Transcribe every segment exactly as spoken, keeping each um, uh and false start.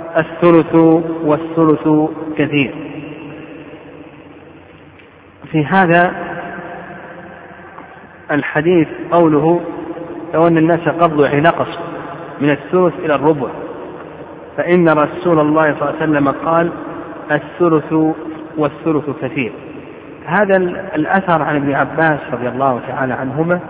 الثلث والثلث كثير. في هذا الحديث قوله لو أن الناس قضوا يعني نقصوا من الثلث إلى الربع، فإن رسول الله صلى الله عليه وسلم قال الثلث والثلث كثير. هذا الأثر عن ابن عباس رضي الله تعالى عنهما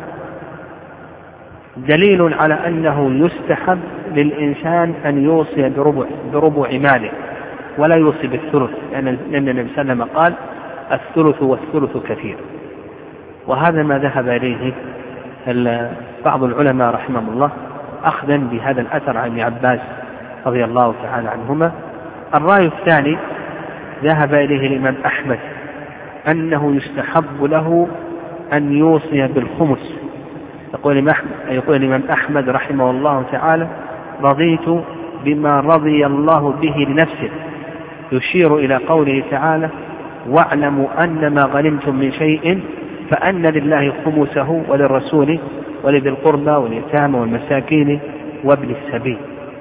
دليل على أنه يستحب للإنسان أن يوصي بربع, بربع ماله ولا يوصي بالثلث، لأن النبي صلى الله عليه وسلم قال الثلث والثلث كثير. وهذا ما ذهب إليه بعض العلماء رحمهم الله أخذا بهذا الأثر عن ابن عباس رضي الله تعالى عنهما. الرأي الثاني ذهب إليه الإمام أحمد أنه يستحب له أن يوصي بالخمس. يقول الإمام أحمد رحمه الله تعالى رضيت بما رضي الله به لنفسه، يشير إلى قوله تعالى واعلموا أن ما غنمتم من شيء فأن لله خمسه وللرسول ولذي القربى واليتامى والمساكين وابن السبيل.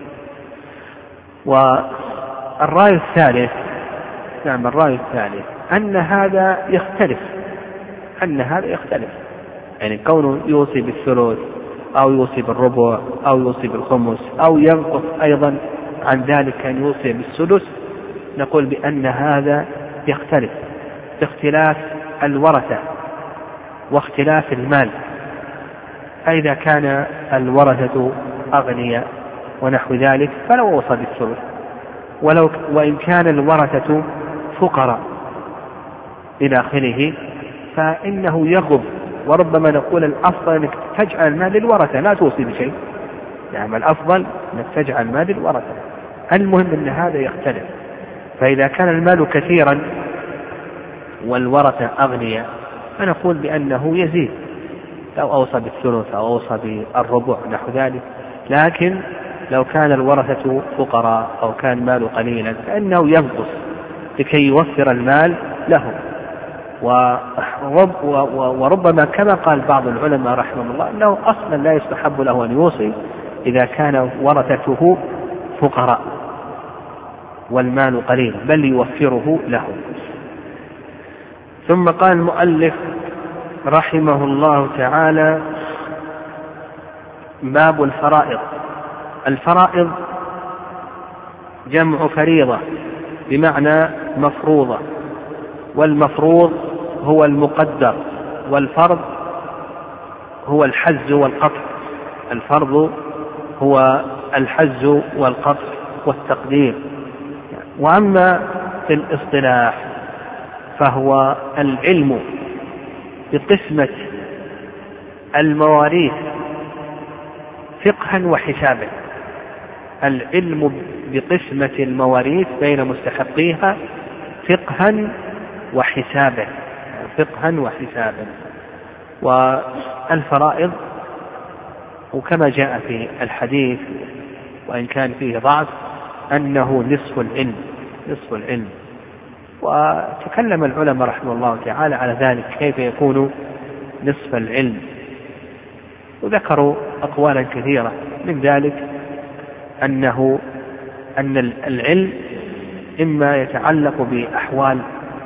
والرأي الثالث نعم الرأي الثالث أن هذا يختلف أن هذا يختلف يعني كونه يوصي بالثلث أو يوصي بالربع أو يوصي بالخمس أو ينقص أيضا عن ذلك أن يوصي بالسدس، نقول بأن هذا يختلف باختلاف الورثة واختلاف المال. فإذا كان الورثة أغنياء ونحو ذلك فلو وصل بالثلث، ولو وإن كان الورثة فقراء إلى آخره فإنه يغض. وربما نقول الأفضل أنك تجعل المال للورثة لا توصي بشيء، يعني الأفضل أنك تجعل المال للورثة. المهم أن هذا يختلف. فإذا كان المال كثيرا والورثة أغنياء فنقول بأنه يزيد لو أوصى بالثلث أو أوصى بالربع نحو ذلك. لكن لو كان الورثة فقراء أو كان المال قليلا فإنه ينقص لكي يوفر المال له. وربما كما قال بعض العلماء رحمه الله أنه أصلا لا يستحب له أن يوصي إذا كان ورثته فقراء والمال قليل، بل يوفره له. ثم قال المؤلف رحمه الله تعالى باب الفرائض. الفرائض جمع فريضة بمعنى مفروضة، والمفروض هو المقدر، والفرض هو الحز والقطع. الفرض هو الحز والقطع والتقدير. وأما في الاصطلاح فهو العلم بقسمة المواريث فقها وحسابا. العلم بقسمة المواريث بين مستحقيها فقها وحسابا فقها وحسابا. والفرائض وكما جاء في الحديث وإن كان فيه ضعف أنه نصف العلم نصف العلم. وتكلم العلماء رحمه الله تعالى على ذلك كيف يكون نصف العلم، وذكروا أقوالا كثيرة. من ذلك أنه أن العلم إما يتعلق بأحوال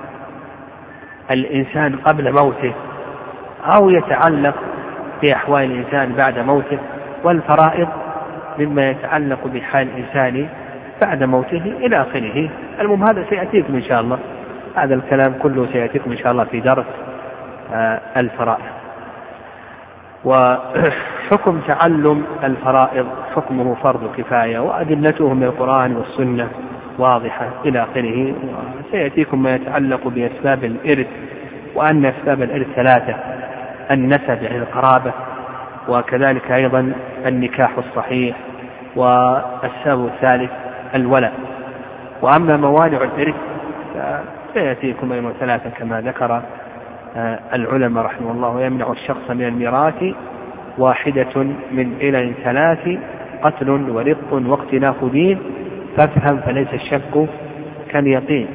الإنسان قبل موته أو يتعلق بأحوال الإنسان بعد موته، والفرائض مما يتعلق بحال الإنسان بعد موته إلى آخره. المهم هذا سيأتيكم إن شاء الله، هذا الكلام كله سيأتيكم إن شاء الله في درس الفرائض. وحكم تعلم الفرائض حكمه فرض كفاية، وأدلته من القرآن والسنة واضحة إلى آخره. وسيأتيكم ما يتعلق بأسباب الإرث، وأن أسباب الإرث ثلاثة: النسب يعني القرابة، وكذلك أيضا النكاح الصحيح، والسبب الثالث الولاء. وأما موانع الإرث سيأتيكم أيضا ثلاثة كما ذكر العلماء رحمه الله: ويمنع الشخص من الميراث واحدة من علل ثلاث: قتل ورق واختلاف دين، فافهم فليس الشك كاليقين.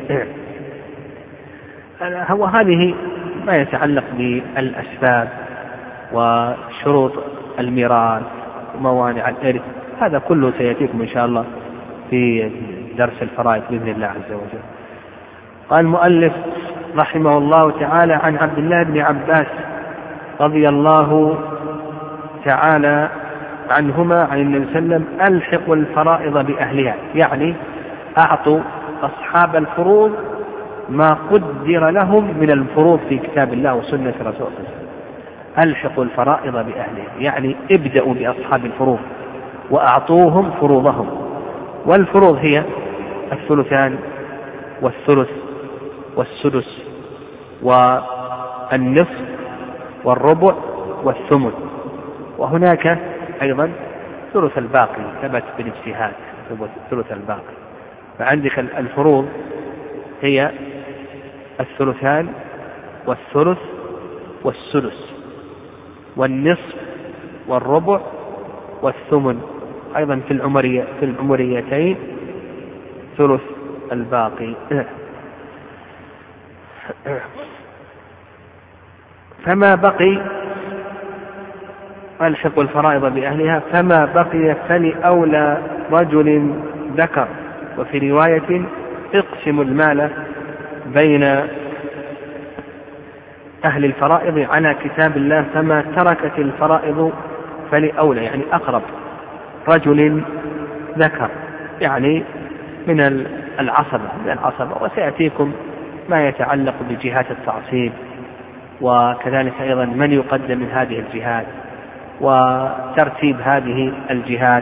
وهذه ما يتعلق بالأسباب وشروط الميراث وموانع الإرث، هذا كله سيأتيكم إن شاء الله في درس الفرائض بإذن الله عز وجل. قال المؤلف رحمه الله تعالى: عن عبد الله بن عباس رضي الله تعالى عنهما عن النبي صلى الله عليه وسلم: ألحقوا الفرائض بأهلها، يعني أعطوا أصحاب الفروض ما قدر لهم من الفروض في كتاب الله وسنة رسول الله صلى الله عليه وسلم. ألحقوا الفرائض بأهلها، يعني ابدأوا بأصحاب الفروض وأعطوهم فروضهم. والفروض هي الثلثان والثلث والسدس والنصف والربع والثمن، وهناك أيضا ثلث الباقي ثبت بالاجتهاد، ثلث الباقي. فعندك الفروض هي الثلثان والثلث والسدس والنصف والربع والثمن، أيضا في العمرية في العمريتين ثلث الباقي. فما بقي ألحق الفرائض بأهلها، فما بقي فلأولى رجل ذكر. وفي رواية: اقسموا المال بين أهل الفرائض على كتاب الله، فما تركت الفرائض فلأولى، يعني أقرب رجل ذكر، يعني من العصبة من العصبة وسيأتيكم ما يتعلق بجهات التعصيب، وكذلك أيضا من يقدم من هذه الجهات وترتيب هذه الجهات،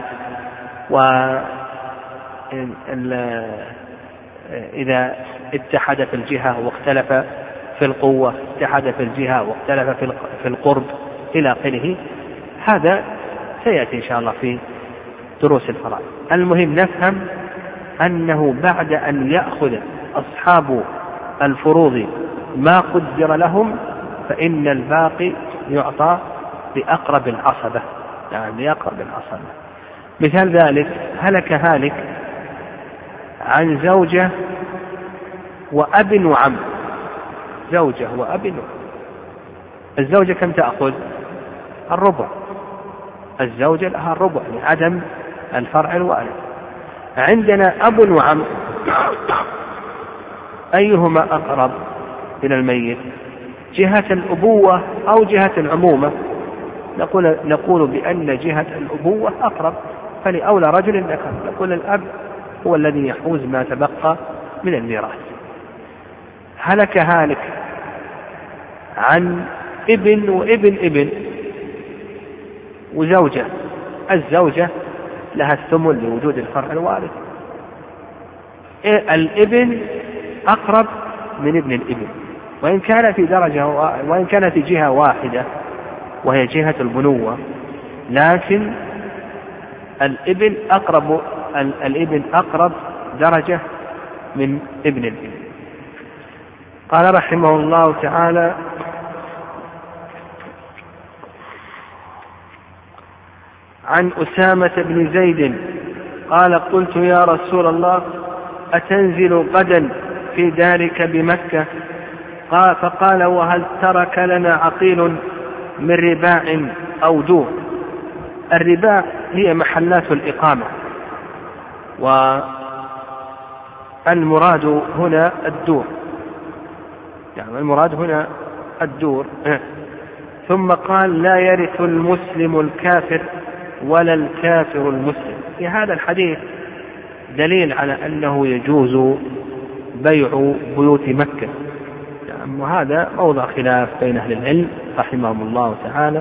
وإذا اتحد في الجهة واختلف في القوة، اتحد في الجهة واختلف في القرب إلى آخره. هذا سيأتي إن شاء الله في دروس الفرائض. المهم نفهم أنه بعد أن يأخذ أصحاب الفروض ما قدر لهم، فإن الباقي يعطى لأقرب العصبة، يعني لأقرب العصبة. مثال ذلك: هلك هالك عن زوجة وأب وعم، زوجة وأب وعم. الزوجة كم تأخذ؟ الربع، الزوجة لها الربع لعدم الفرع الوارث. عندنا أب وعم، أيهما أقرب إلى الميت؟ جهة الأبوة أو جهة العمومة؟ نقول, نقول بأن جهة الأبوة أقرب، فلأولى رجل ذكر. نقول الأب هو الذي يحوز ما تبقى من الميراث. هلك هالك عن ابن وابن ابن وزوجة، الزوجة لها الثمن لوجود الفرع الوارث. الابن أقرب من ابن الابن، وإن كان في درجة وإن كان في جهة واحدة وهي جهة البنوة، لكن الابن أقرب الابن أقرب درجة من ابن الابن. قال رحمه الله تعالى: عن أسامة بن زيد قال: قلت يا رسول الله أتنزل غدا في دارك بمكة؟ قال فقال: وهل ترك لنا عقيل من رباع أو دور؟ الرباع هي محلات الإقامة، والمراد هنا الدور، يعني المراد هنا الدور. ثم قال: لا يرث المسلم الكافر ولا الكافر المسلم. في هذا الحديث دليل على أنه يجوز بيع بيوت مكة، يعني وهذا موضع خلاف بين أهل العلم رحمهم الله تعالى،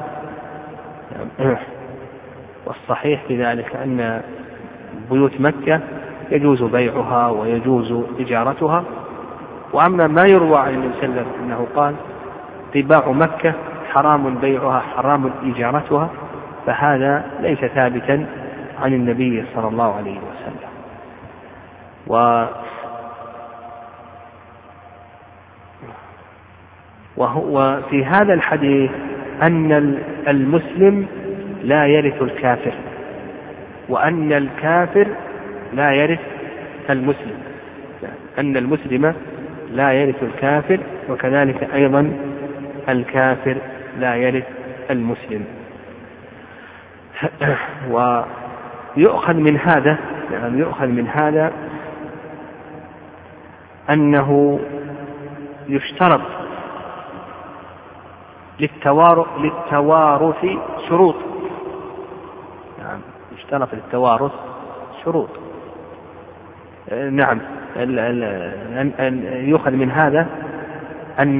والصحيح في ذلك أن بيوت مكة يجوز بيعها ويجوز إجارتها. وأما ما يروى عن النبي صلى الله عليه وسلم أنه قال: طباع مكة حرام بيعها حرام إجارتها، فهذا ليس ثابتا عن النبي صلى الله عليه وسلم. وهو في هذا الحديث أن المسلم لا يرث الكافر، وأن الكافر لا يرث المسلم، أن المسلم لا يرث الكافر، وكذلك أيضا الكافر لا يرث المسلم. ويؤخذ من هذا يعني يؤخذ من هذا أنه يشترط للتوارث شروط. نعم يشترط للتوارث شروط. نعم أن يؤخذ من هذا أن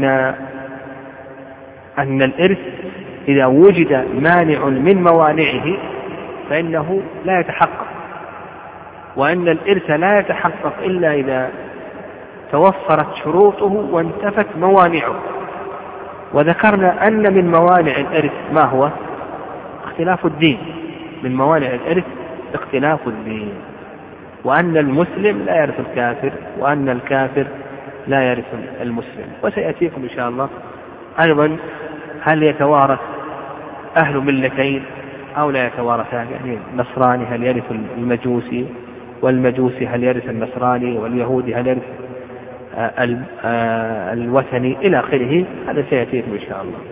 أن الإرث إذا وجد مانع من موانعه فإنه لا يتحقق، وأن الإرث لا يتحقق إلا إذا توفرت شروطه وانتفت موانعه. وذكرنا أن من موانع الإرث ما هو؟ اختلاف الدين. من موانع الإرث اختلاف الدين، وأن المسلم لا يرث الكافر، وأن الكافر لا يرث المسلم. وسيأتيكم إن شاء الله أيضا هل يتوارث أهل ملتين أو لا يتوارثان، يعني النصراني هل يرث المجوسي، والمجوسي هل يرث النصراني، واليهودي هل يرث الوثني إلى آخره. هذا سيأتيكم إن شاء الله.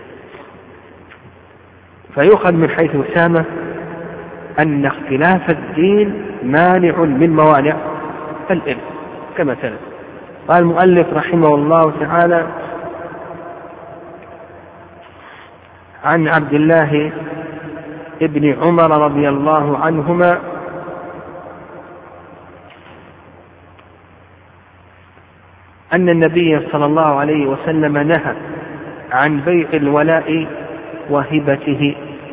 فيؤخذ من حيث أسامة أن اختلاف الدين مانع من موانع الإرث كما سلف. قال المؤلف رحمه الله تعالى: عن عبد الله ابن عمر رضي الله عنهما أن النبي صلى الله عليه وسلم نهى عن بيع الولاء وهبته.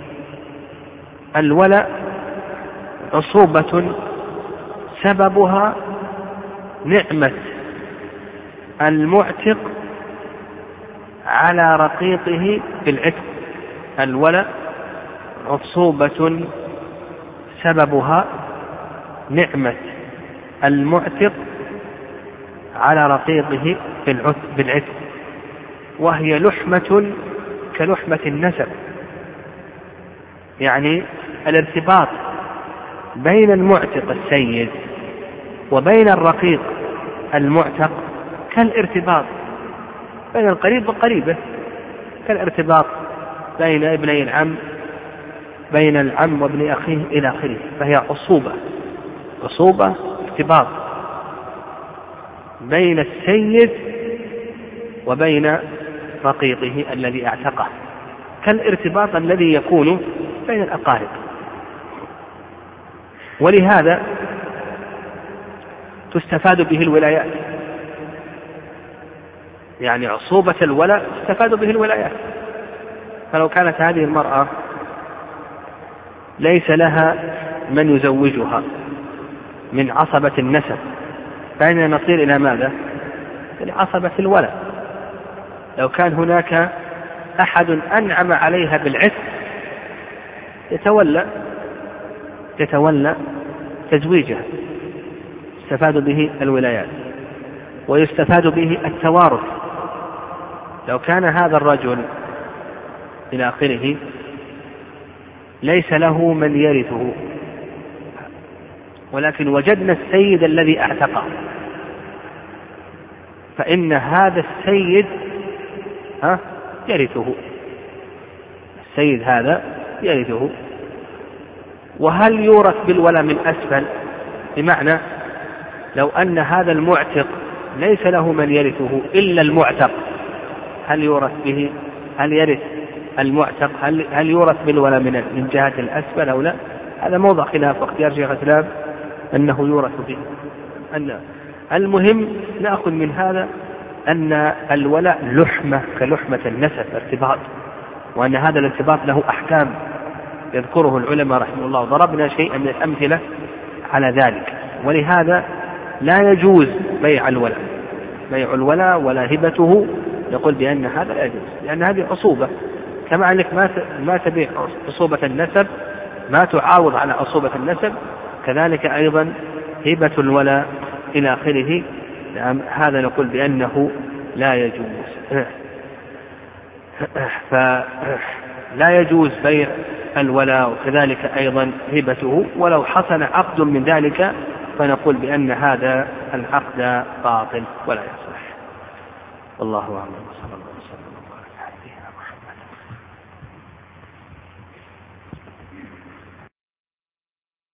الولاء عصوبة سببها نعمة المعتق على رقيقه بالعتق. الولاء عصوبة سببها نعمة المعتق على رقيقه بالعتق، وهي لحمة كلحمة النسب، يعني الارتباط بين المعتق السيد وبين الرقيق المعتق كالارتباط بين القريب وقريبه، كالارتباط بين ابني العم، بين العم وابن أخيه إلى آخره. فهي عصوبة عصوبة ارتباط بين السيد وبين رقيقه الذي اعتقه، كالارتباط الذي يكون بين الأقارب. ولهذا تستفاد به الولايات، يعني عصوبة الولاء تستفاد به الولايات. فلو كانت هذه المرأة ليس لها من يزوجها من عصبة النسب، فإننا نصير إلى ماذا؟ إلى عصبة الولاء. لو كان هناك أحد أنعم عليها بالعتق يتولى يتولى تزويجها، يستفاد به الولايات ويستفاد به التوارث. لو كان هذا الرجل إلى آخره ليس له من يرثه، ولكن وجدنا السيد الذي اعتقه، فإن هذا السيد ها يرثه، السيد هذا يرثه. وهل يورث بالولاء من أسفل؟ بمعنى لو أن هذا المعتق ليس له من يرثه إلا المعتق، هل يورث به؟ هل يرث المعتق؟ هل, هل يورث بالولاء من من جهة الأسفل أو لا؟ هذا موضع خلاف، واختيار شيخ الإسلام أنه يورث به. أن المهم نأخذ من هذا أن الولاء لحمة كلحمة النسب، ارتباط، وأن هذا الارتباط له أحكام يذكره العلماء رحمه الله. ضربنا شيئا من الأمثلة على ذلك. ولهذا لا يجوز بيع الولاء، بيع الولاء ولا هبته، يقول بأن هذا لا يجوز، لأن هذه عصوبة. كما أنك ما تبيع عصوبة النسب، ما تعاوض على عصوبة النسب، كذلك أيضا هبة الولاء إلى آخره. هذا نقول بأنه لا يجوز. فلا يجوز بيع الولاء وكذلك أيضا هبته، ولو حصل عقد من ذلك فنقول بأن هذا العقد باطل ولا يصح. والله أعلم. صلى الله عليه وسلم.